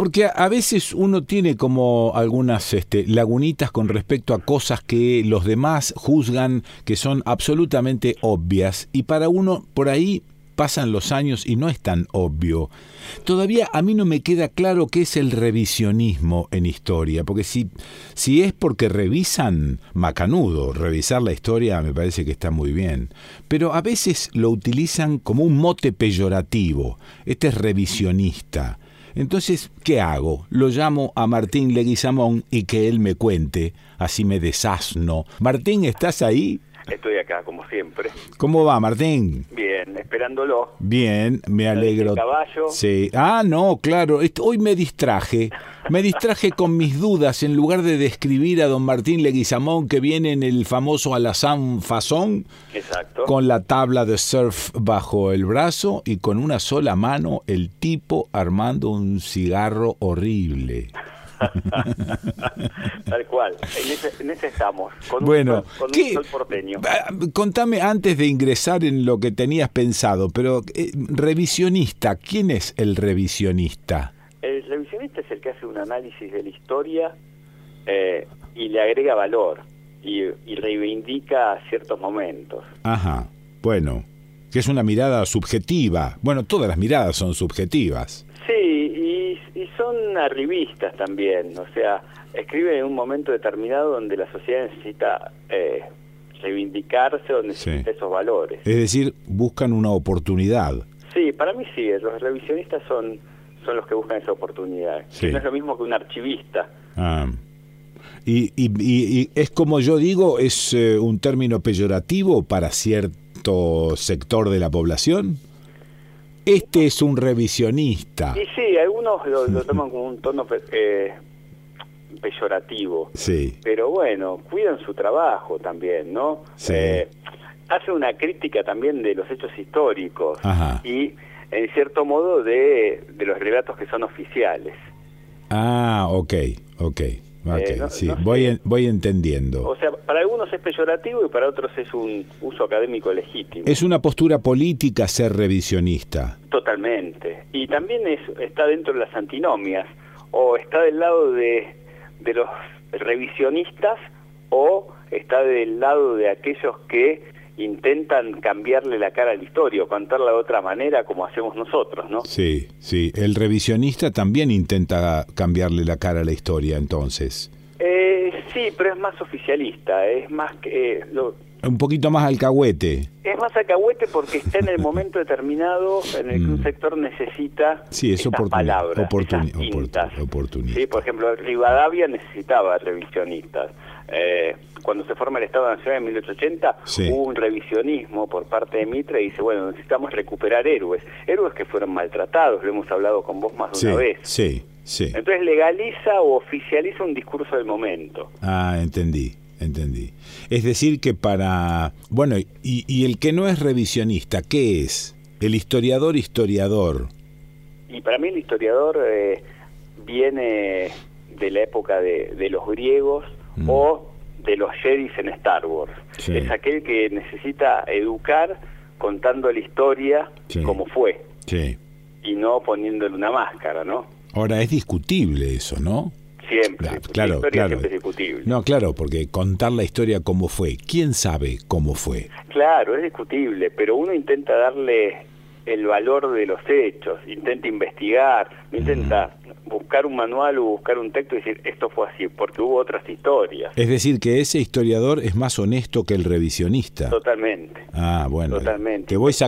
Porque a veces uno tiene como algunas lagunitas con respecto a cosas que los demás juzgan que son absolutamente obvias, y para uno por ahí pasan los años y no es tan obvio. Todavía a mí no me queda claro qué es el revisionismo en historia, porque si es porque revisan, macanudo, revisar la historia me parece que está muy bien, pero a veces lo utilizan como un mote peyorativo. Este es revisionista. Entonces, ¿qué hago? Lo llamo a Martín Leguizamón y que él me cuente, así me desasno. Martín, ¿estás ahí? Estoy acá, como siempre. ¿Cómo va, Martín? Bien, esperándolo. Bien, me alegro. ¿El caballo? Sí. Ah, no, claro. Hoy me distraje. Me distraje con mis dudas. En lugar de describir a don Martín Leguizamón, que viene en el famoso alazán fasón, exacto, con la tabla de surf bajo el brazo y con una sola mano el tipo armando un cigarro horrible. Tal cual, en ese estamos, con bueno, un sol porteño. Contame antes de ingresar en lo que tenías pensado, pero revisionista, ¿quién es el revisionista? El revisionista es el que hace un análisis de la historia y le agrega valor y reivindica ciertos momentos. Ajá, bueno, que es una mirada subjetiva. Bueno, todas las miradas son subjetivas. Sí, y son arribistas también, o sea, escriben en un momento determinado donde la sociedad necesita reivindicarse o necesita esos valores. Es decir, buscan una oportunidad. Sí, para mí sí, los revisionistas son los que buscan esa oportunidad. Sí. No es lo mismo que un archivista. Ah. Y es como yo digo, es un término peyorativo para cierto sector de la población. Este es un revisionista. Y sí, algunos lo toman como un tono peyorativo. Sí. Pero bueno, cuidan su trabajo también, ¿no? Sí. Hace una crítica también de los hechos históricos. Ajá. Y, en cierto modo, de los relatos que son oficiales. Ah, ok. Sí, voy entendiendo. O sea, para algunos es peyorativo y para otros es un uso académico legítimo. Es una postura política ser revisionista. Totalmente. Y también está dentro de las antinomias, o está del lado de los revisionistas, o está del lado de aquellos que intentan cambiarle la cara a la historia o contarla de otra manera como hacemos nosotros, ¿no? Sí. El revisionista también intenta cambiarle la cara a la historia, entonces. Sí, pero es más oficialista, es más que... un poquito más alcahuete. Es más alcahuete porque está en el momento determinado en el que un sector necesita palabras, oportunidad. Sí, por ejemplo, Rivadavia necesitaba revisionistas. Cuando se forma el Estado Nacional en 1880, hubo un revisionismo por parte de Mitre y dice, bueno, necesitamos recuperar héroes que fueron maltratados, lo hemos hablado con vos más de una vez. Sí. Entonces legaliza o oficializa un discurso del momento. Ah, entendí. Es decir que para... Bueno, y el que no es revisionista, ¿qué es? El historiador. Y para mí el historiador viene de la época de los griegos o de los Jedis en Star Wars. Sí. Es aquel que necesita educar contando la historia como fue. Sí. Y no poniéndole una máscara, ¿no? Ahora, es discutible eso, ¿no? Siempre. Claro. Siempre es discutible. No, claro, porque contar la historia como fue, ¿quién sabe cómo fue? Claro, es discutible, pero uno intenta darle el valor de los hechos, intenta investigar, intenta buscar un manual o buscar un texto y decir, esto fue así, porque hubo otras historias. Es decir, que ese historiador es más honesto que el revisionista. Totalmente. Ah, bueno. Totalmente. Te voy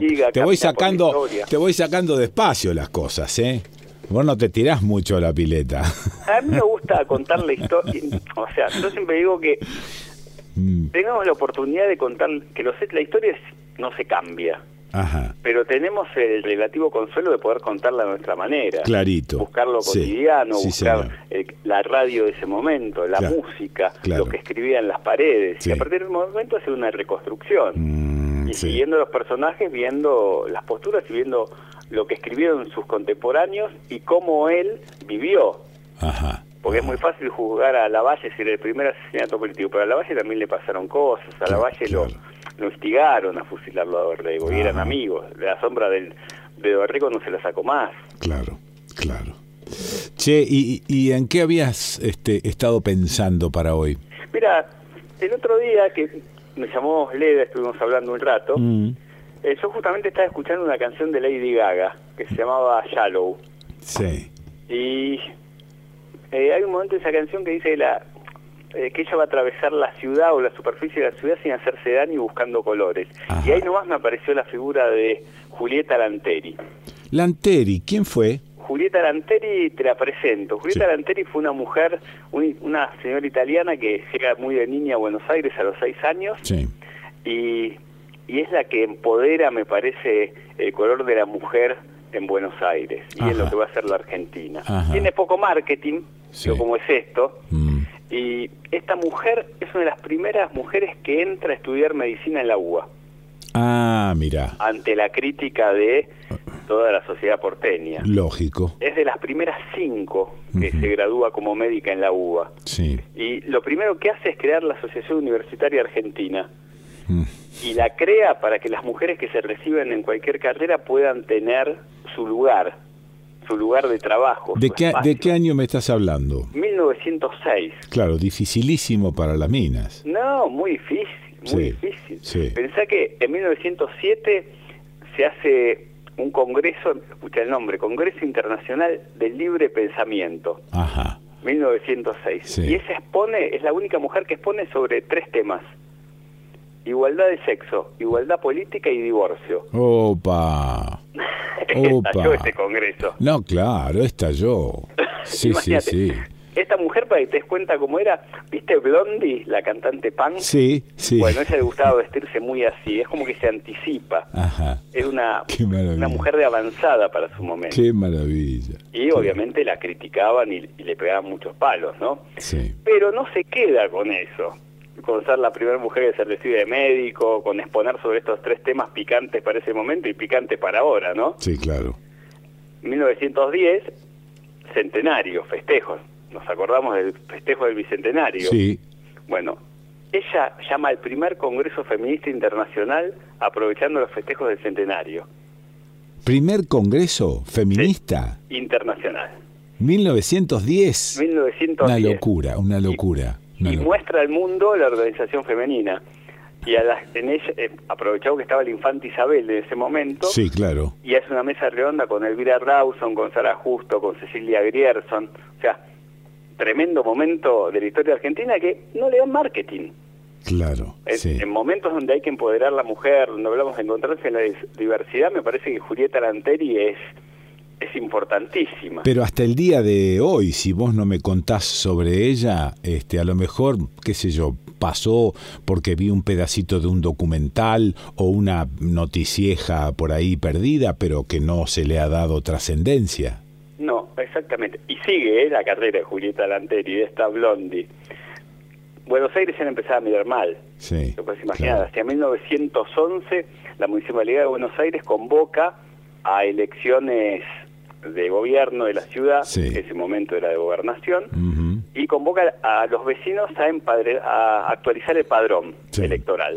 sacando despacio las cosas, ¿eh? Vos no te tirás mucho a la pileta. A mí me gusta contar la historia. O sea, yo siempre digo que tengamos la oportunidad de contar que la historia no se cambia. Ajá. Pero tenemos el relativo consuelo de poder contarla de nuestra manera. Clarito. Buscar lo cotidiano, buscar la radio de ese momento, la música, lo que escribía en las paredes. Y a partir de un momento hacer una reconstrucción. Y siguiendo los personajes, viendo las posturas y viendo lo que escribieron sus contemporáneos y cómo él vivió. Ajá. Porque es muy fácil juzgar a Lavalle si era el primer asesinato político, pero a Lavalle también le pasaron cosas. A Lavalle lo instigaron a fusilarlo a Dorrego y eran amigos. La sombra de Dorrego no se la sacó más. Claro. Che, ¿y en qué habías estado pensando para hoy? Mira, el otro día que me llamó Leda, estuvimos hablando un rato, yo justamente estaba escuchando una canción de Lady Gaga que se llamaba Shallow. Sí. Y hay un momento de esa canción que dice que ella va a atravesar la ciudad o la superficie de la ciudad sin hacerse daño y buscando colores. Ajá. Y ahí nomás me apareció la figura de Julieta Lanteri. Lanteri, ¿quién fue? Julieta Lanteri, te la presento. Julieta Lanteri fue una mujer, una señora italiana que llega muy de niña a Buenos Aires a los 6 años. Sí. Y es la que empodera, me parece, el color de la mujer en Buenos Aires. Y Ajá. es lo que va a hacer la Argentina. Ajá. Tiene poco marketing, sí. pero como es esto. Y esta mujer es una de las primeras mujeres que entra a estudiar medicina en la UBA. Ah, mira. Ante la crítica de toda la sociedad porteña. Lógico. Es de las primeras 5 que se gradúa como médica en la UBA. Sí. Y lo primero que hace es crear la Asociación Universitaria Argentina. Y la crea para que las mujeres que se reciben en cualquier carrera puedan tener su lugar de trabajo. ¿De qué año me estás hablando? 1906. Claro, dificilísimo para las minas. No, muy difícil. Muy difícil. Sí. Pensá que en 1907 se hace un congreso, escucha el nombre, Congreso Internacional del Libre Pensamiento. Ajá. 1906. Sí. Y esa es la única mujer que expone sobre 3 temas. Igualdad de sexo, igualdad política y divorcio. ¡Opa! Estalló este congreso. No, claro, estalló. Sí, sí. Esta mujer, para que te des cuenta cómo era, ¿viste Blondie, la cantante punk? Sí, sí. Bueno, a ella le gustaba vestirse muy así, es como que se anticipa. Ajá. Es una mujer de avanzada para su momento. ¡Qué maravilla! Y obviamente la criticaban y le pegaban muchos palos, ¿no? Sí. Pero no se queda con eso, con ser la primera mujer que se recibe de médico, con exponer sobre estos 3 temas picantes para ese momento y picantes para ahora, ¿no? Sí, claro. 1910, centenario, festejos. Nos acordamos del festejo del Bicentenario. Sí. Bueno, ella llama al primer Congreso Feminista Internacional aprovechando los festejos del centenario. ¿Primer Congreso Feminista? Sí, internacional. 1910. 1910. Una locura. Y muestra al mundo la organización femenina. Y en ella aprovechado que estaba la infanta Isabel en ese momento. Sí, claro. Y hace una mesa redonda con Elvira Rawson, con Sara Justo, con Cecilia Grierson. O sea, tremendo momento de la historia argentina que no le dan marketing. Claro, sí. En momentos donde hay que empoderar a la mujer, donde hablamos de encontrarse en la diversidad, me parece que Julieta Lanteri es importantísima. Pero hasta el día de hoy, si vos no me contás sobre ella, a lo mejor, qué sé yo, pasó porque vi un pedacito de un documental o una noticieja por ahí perdida, pero que no se le ha dado trascendencia. No, exactamente. Y sigue la carrera de Julieta Lanteri, de esta Blondie. Buenos Aires se empezaba a mirar mal. Sí. Lo puedes imaginar. Claro. Hacia 1911, la Municipalidad de Buenos Aires convoca a elecciones de gobierno de la ciudad, sí. que en ese momento era de gobernación, y convoca a los vecinos a actualizar el padrón electoral.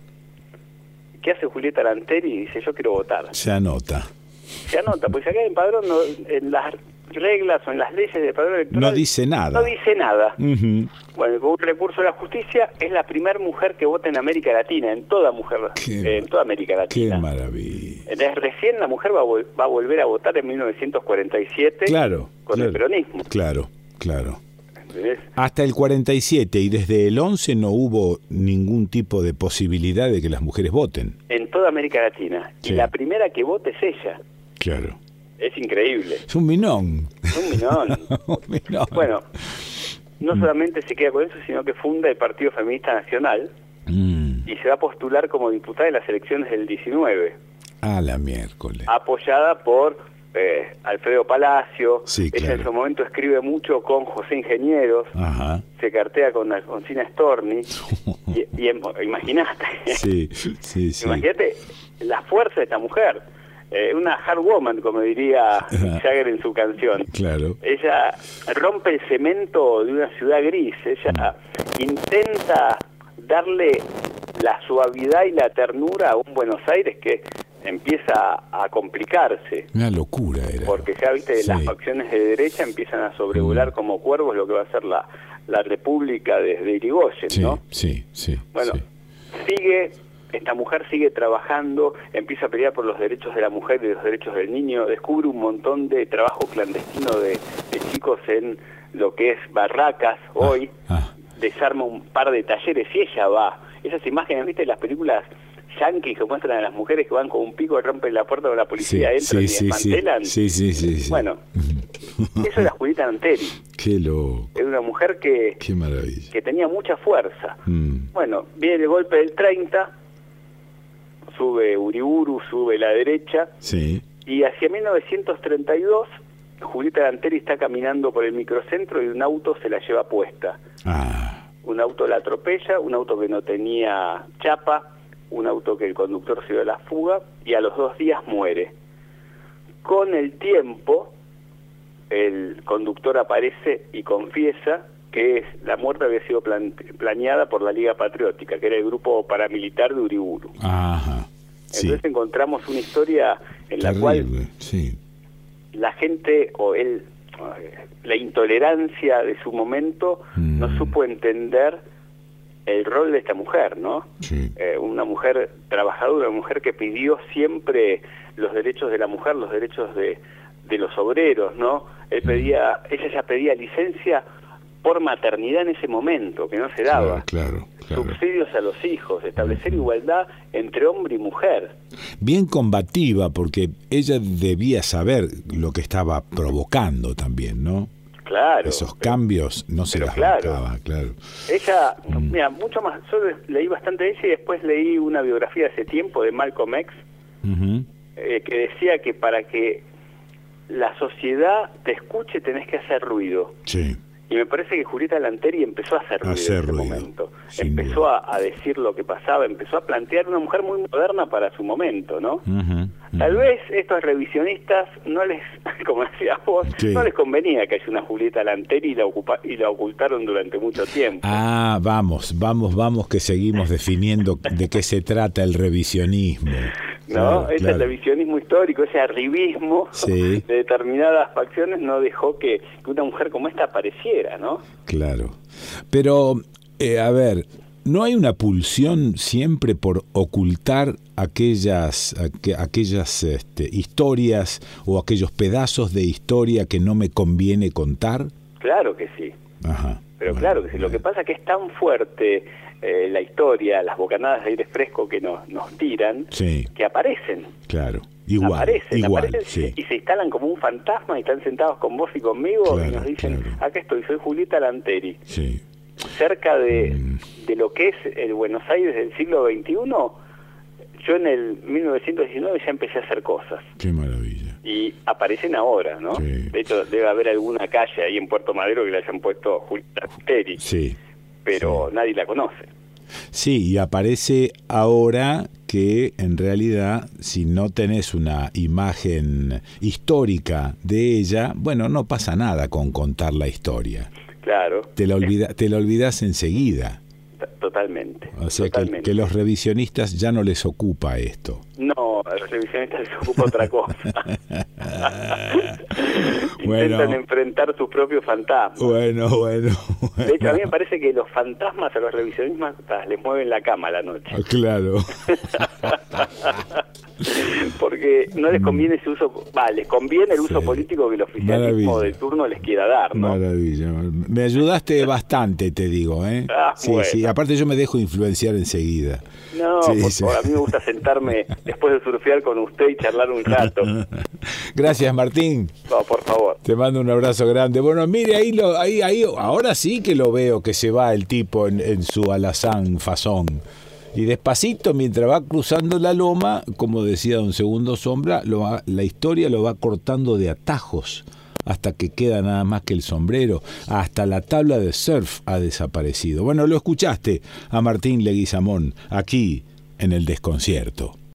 ¿Qué hace Julieta Lanteri? Dice, yo quiero votar. Se anota, pues acá en padrón, en las reglas o en las leyes del padrón electoral... No dice nada. No dice nada. Bueno, con un recurso de la justicia, es la primera mujer que vota en América Latina, en toda América Latina. ¡Qué maravilla! Entonces, recién la mujer va a volver a votar en 1947 con el peronismo. Claro. ¿Entendés? Hasta el 47 y desde el 11 no hubo ningún tipo de posibilidad de que las mujeres voten. En toda América Latina. Sí. Y la primera que vota es ella. Claro. Es increíble. Es un minón. Bueno, no solamente se queda con eso, sino que funda el Partido Feminista Nacional y se va a postular como diputada en las elecciones del 19. A la miércoles. Apoyada por Alfredo Palacio. Sí, claro. Ella en su momento escribe mucho con José Ingenieros. Ajá. Se cartea con Alfonsina Storni. y imagínate. Sí. Imagínate la fuerza de esta mujer. Una hard woman, como diría Jagger en su canción. Claro. Ella rompe el cemento de una ciudad gris. Ella intenta darle la suavidad y la ternura a un Buenos Aires que empieza a complicarse. Una locura era. Porque ya, viste, las facciones de derecha empiezan a sobrevolar como cuervos lo que va a ser la República desde Irigoyen, ¿no? Sí. Bueno, esta mujer sigue trabajando, empieza a pelear por los derechos de la mujer y los derechos del niño, descubre un montón de trabajo clandestino de chicos en lo que es barracas hoy, desarma un par de talleres y ella va. Esas imágenes, viste, las películas yanquis que muestran a las mujeres que van con un pico, rompen la puerta con la policía, entran y desmantelan. Sí. Bueno, eso era Julieta Lanteri. Qué loco. Era una mujer que... Qué maravilla. Que tenía mucha fuerza. Bueno, viene el golpe del 30, sube Uriburu, sube la derecha, y hacia 1932 Julieta Lanteri está caminando por el microcentro y un auto se la lleva puesta. Un auto la atropella, un auto que no tenía chapa, un auto que el conductor se dio a la fuga, y a los 2 días muere. Con el tiempo, el conductor aparece y confiesa que la muerte había sido planeada por la Liga Patriótica, que era el grupo paramilitar de Uriburu. Entonces encontramos una historia en la cual la gente, la intolerancia de su momento, no supo entender el rol de esta mujer, ¿no? Una mujer trabajadora, una mujer que pidió siempre los derechos de la mujer, los derechos de los obreros, ¿no? Ella ya pedía licencia por maternidad en ese momento, que no se daba. Claro. Subsidios a los hijos, establecer igualdad entre hombre y mujer. Bien combativa, porque ella debía saber lo que estaba provocando también, ¿no? Claro. Esos cambios no se las bancaba, claro. Ella, mira, mucho más, yo leí bastante de ella y después leí una biografía hace tiempo de Malcolm X, que decía que para que la sociedad te escuche tenés que hacer ruido. Y me parece que Julieta Lanteri empezó a hacer ruido en ese momento. Empezó a decir lo que pasaba, empezó a plantear una mujer muy moderna para su momento, ¿no? Tal vez estos revisionistas no les, como decías vos, no les convenía que haya una Julieta Lanteri y la ocultaron durante mucho tiempo. Vamos, que seguimos definiendo de qué se trata el revisionismo. ¿No? Ese revisionismo histórico, ese arribismo de determinadas facciones no dejó que una mujer como esta apareciera, ¿no? Claro. Pero, a ver, ¿no hay una pulsión siempre por ocultar aquellas historias o aquellos pedazos de historia que no me conviene contar? Claro que sí. Pero claro que sí. Lo que pasa es que es tan fuerte la historia, las bocanadas de aire fresco que nos tiran, que aparecen. Claro, aparecen, y se instalan como un fantasma y están sentados con vos y conmigo y nos dicen, acá estoy, soy Julieta Lanteri. Cerca de lo que es el Buenos Aires del siglo XXI, yo en el 1919 ya empecé a hacer cosas. Qué maravilla. Y aparecen ahora, ¿no? De hecho, debe haber alguna calle ahí en Puerto Madero que le hayan puesto Julieta Lanteri. Pero nadie la conoce. Sí, y aparece ahora que en realidad si no tenés una imagen histórica de ella, bueno, no pasa nada con contar la historia. Claro. Te la olvidás enseguida. Totalmente. O sea, que los revisionistas ya no les ocupa esto. No, a los revisionistas les ocupa otra cosa. Intentan enfrentar sus propios fantasmas. Bueno. De hecho, a mí me parece que los fantasmas a los revisionistas les mueven la cama a la noche. Claro. Porque no les conviene ese uso, les conviene el uso político que el oficialismo de turno les quiera dar, ¿no? Maravilla. Me ayudaste bastante, te digo, ¿eh? Sí, aparte yo me dejo influenciar enseguida. No, por favor, a mí me gusta sentarme después de surfear con usted y charlar un rato. Gracias, Martín. No, por favor. Te mando un abrazo grande. Bueno, mire, ahí, ahora sí que lo veo que se va el tipo en su alazán fazón. Y despacito, mientras va cruzando la loma, como decía don Segundo Sombra, la historia lo va cortando de atajos hasta que queda nada más que el sombrero. Hasta la tabla de surf ha desaparecido. Bueno, lo escuchaste a Martín Leguizamón aquí en El Desconcierto.